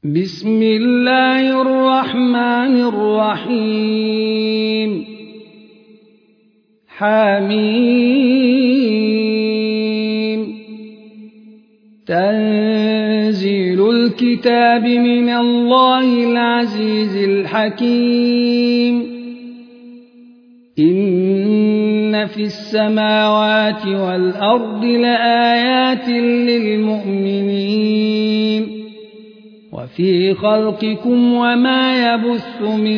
بسم الله الرحمن الرحيم حميم تنزيل الكتاب من الله العزيز الحكيم إن في السماوات والأرض لآيات للمؤمنين وفي خلقكم وما يبث من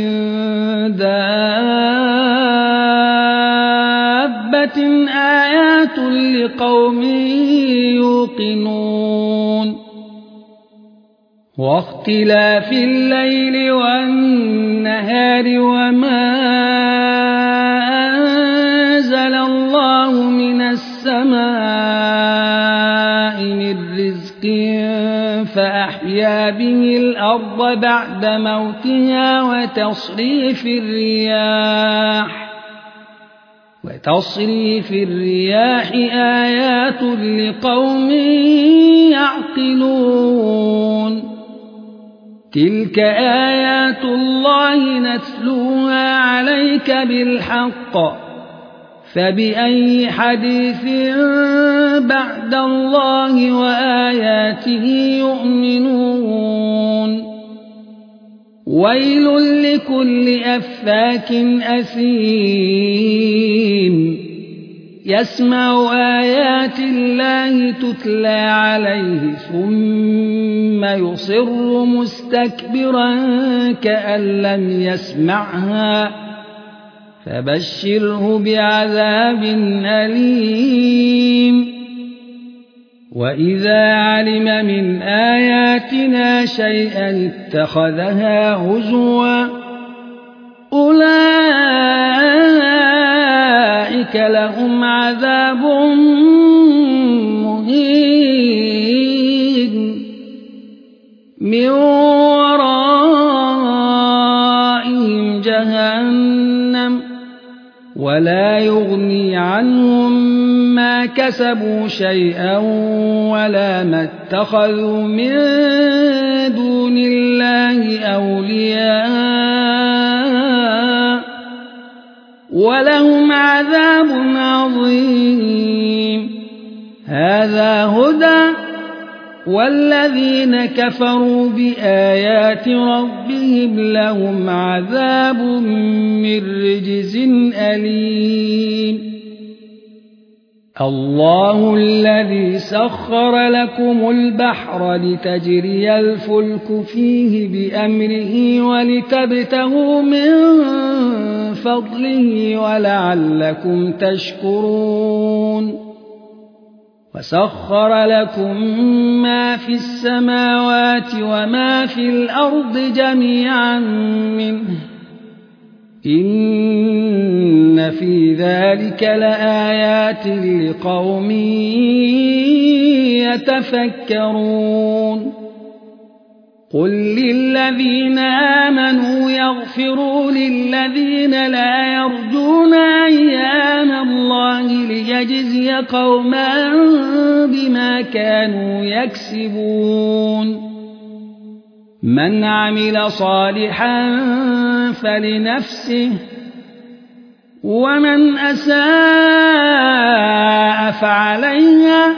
دابة آيات لقوم يوقنون واختلاف الليل والنهار وما أنزل الله من السماء من رزق فأحيا به الأرض بعد موتها وتصريف الرياح آيات لقوم يعقلون تلك آيات الله نتلوها عليك بالحق فبأي حديث بعد الله وآياته يؤمنون ويل لكل أفاك أثيم يسمع آيات الله تتلى عليه ثم يصر مستكبرا كأن لم يسمعها فبشره بعذاب أليم وإذا علم من آياتنا شيئا اتخذها هزوا أولئك لهم عذاب مهين من ورائهم جهنم ولا يغني عنهم ما كسبوا شيئا ولا ما اتخذوا من دون الله أولياء ولهم عذاب عظيم هذا هدى والذين كفروا بآيات ربهم لهم عذاب من رجز أليم الله الذي سخر لكم البحر لتجري الفلك فيه بأمره ولتبتغوا من فضله ولعلكم تشكرون وسخر لكم ما في السماوات وما في الأرض جميعا منه إن في ذلك لآيات لقوم يتفكرون قل للذين آمنوا يغفروا للذين لا يرجون أيام الله ليجزي قوما بما كانوا يكسبون من عمل صالحا فلنفسه ومن أساء فعليها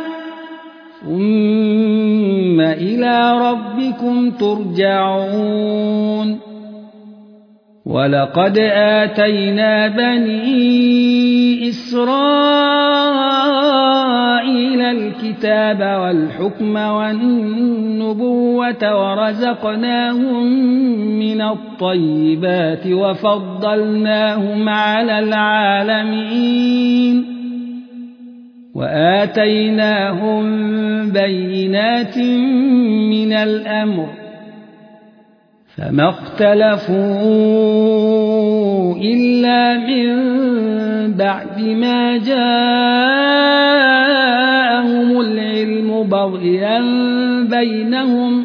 ثم إلى ربكم ترجعون ولقد آتينا بني إسرائيل الكتاب والحكم والنبوة ورزقناهم من الطيبات وفضلناهم على العالمين وآتيناهم بينات من الأمر فما اختلفوا إلا من بعد ما جاءهم العلم بغيا بينهم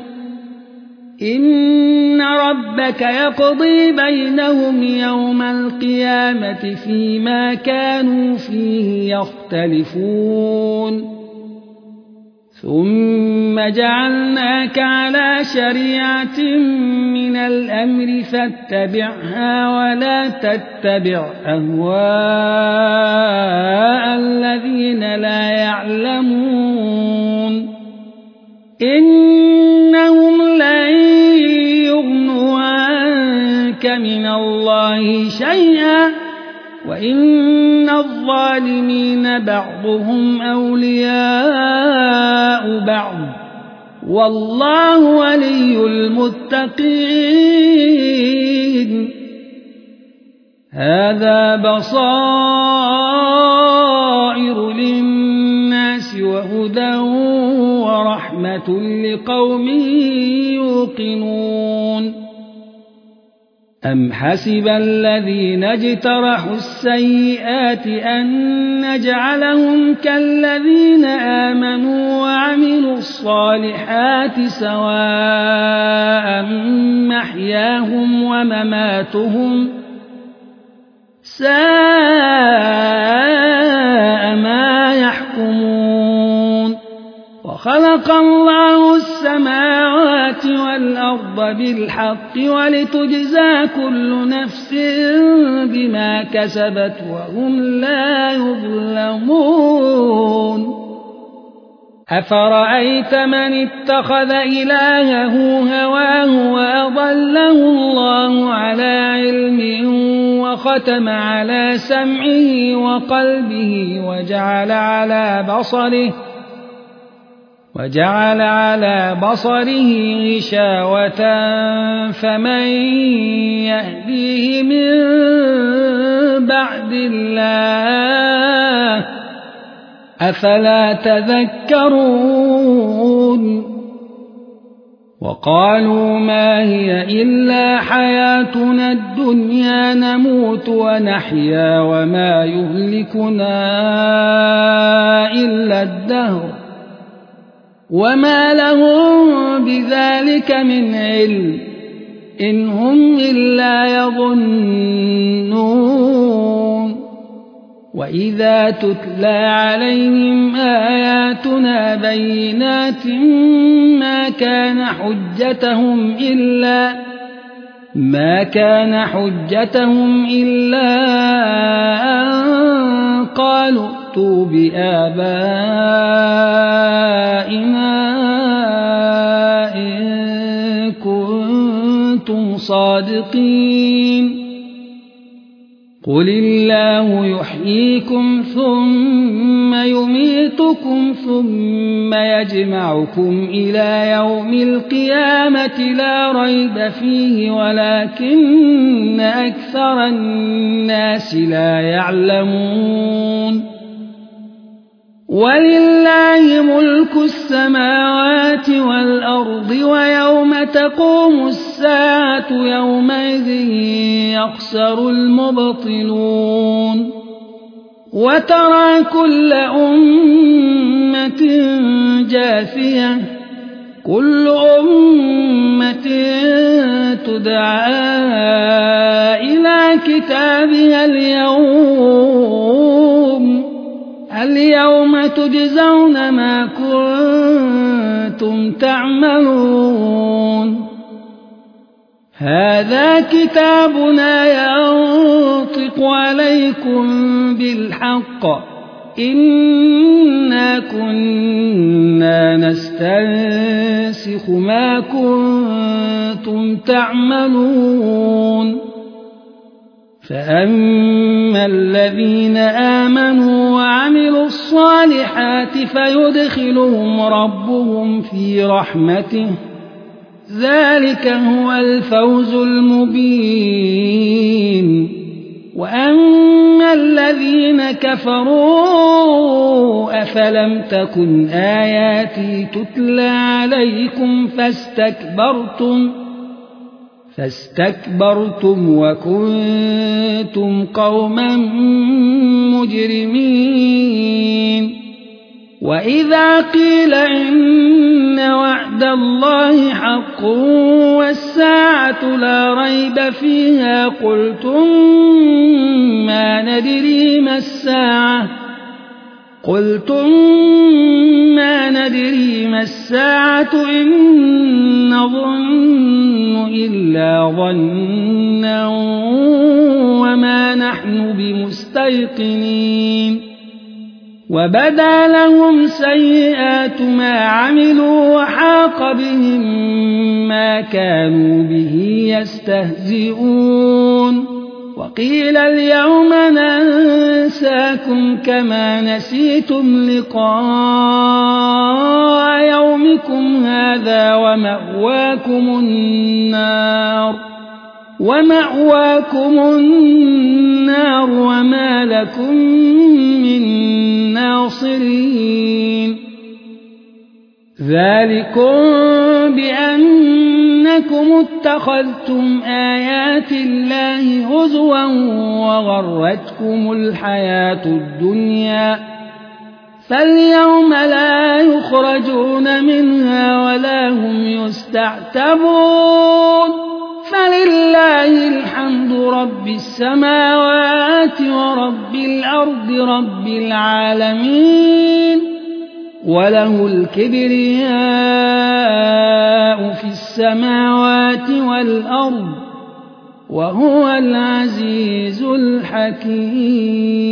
إن ربك يقضي بينهم يوم القيامة فيما كانوا فيه يختلفون ثم جعلناك على شريعة من الأمر فاتبعها ولا تتبع أهواء الذين لا يعلمون إنهم لن يغنوا عنك من الله شيئا وإن الظالمين بعضهم أولياء بعض والله ولي المتقين هذا بصائر للناس وهدى ورحمة لقوم يوقنون أم حسب الذين اجترحوا السيئات أن نجعلهم كالذين آمنوا وعملوا الصالحات سواء محياهم ومماتهم ساء ما يحكمون وخلق الله السماوات والأرض بالحق ولتجزى كل نفس بما كسبت وهم لا يظلمون أفرأيت من اتخذ إلهه هواه وأضله الله على علم وختم على سمعه وقلبه وجعل على بصره غشاوة فمن يهديه من بعد الله أفلا تذكرون وقالوا ما هي إلا حياتنا الدنيا نموت ونحيا وما يهلكنا إلا الدهر وما لهم بذلك من علم إن هم إلا يظنون وإذا تتلى عليهم آياتنا بينات ما كان حجتهم إلا أن قالوا ائتوا بآبائنا إن كنتم صادقين قل الله يحييكم ثم يميتكم ثم يجمعكم إلى يوم القيامة لا ريب فيه ولكن أكثر الناس لا يعلمون ولله ملك السماوات والأرض ويوم تقوم الساعة يومئذ يخسر المبطلون وترى كل أمة جاثية كل أمة تدعى إلى كتابها اليوم تجزون ما كنتم تعملون هذا كتابنا ينطق عليكم بالحق إنا كنا نستنسخ ما كنتم تعملون فأما الذين آمنوا وعملوا الصالحات فيدخلهم ربهم في رحمته ذلك هو الفوز المبين وأما الذين كفروا أفلم تكن آياتي تتلى عليكم فاستكبرتم وكنتم قوما مجرمين وإذا قيل إن وعد الله حق والساعة لا ريب فيها قلتم ما ندري ما الساعة قلتم ما ندري ما الساعة إن نظن إلا ظنا وما نحن بمستيقنين وبدا لهم سيئات ما عملوا وحاق بهم ما كانوا به يستهزئون وقيل اليوم ننساكم كما نسيتم لقاء يومكم هذا ومأواكم النار وما لكم من ناصرين ذلكم بأنكم اتخذتم آيات الله هزوا وغرتكم الحياة الدنيا فاليوم لا يخرجون منها ولا هم يستعتبون فلله الحمد رب السماوات ورب الأرض رب العالمين وله الكبرياء في السماوات والأرض وهو العزيز الحكيم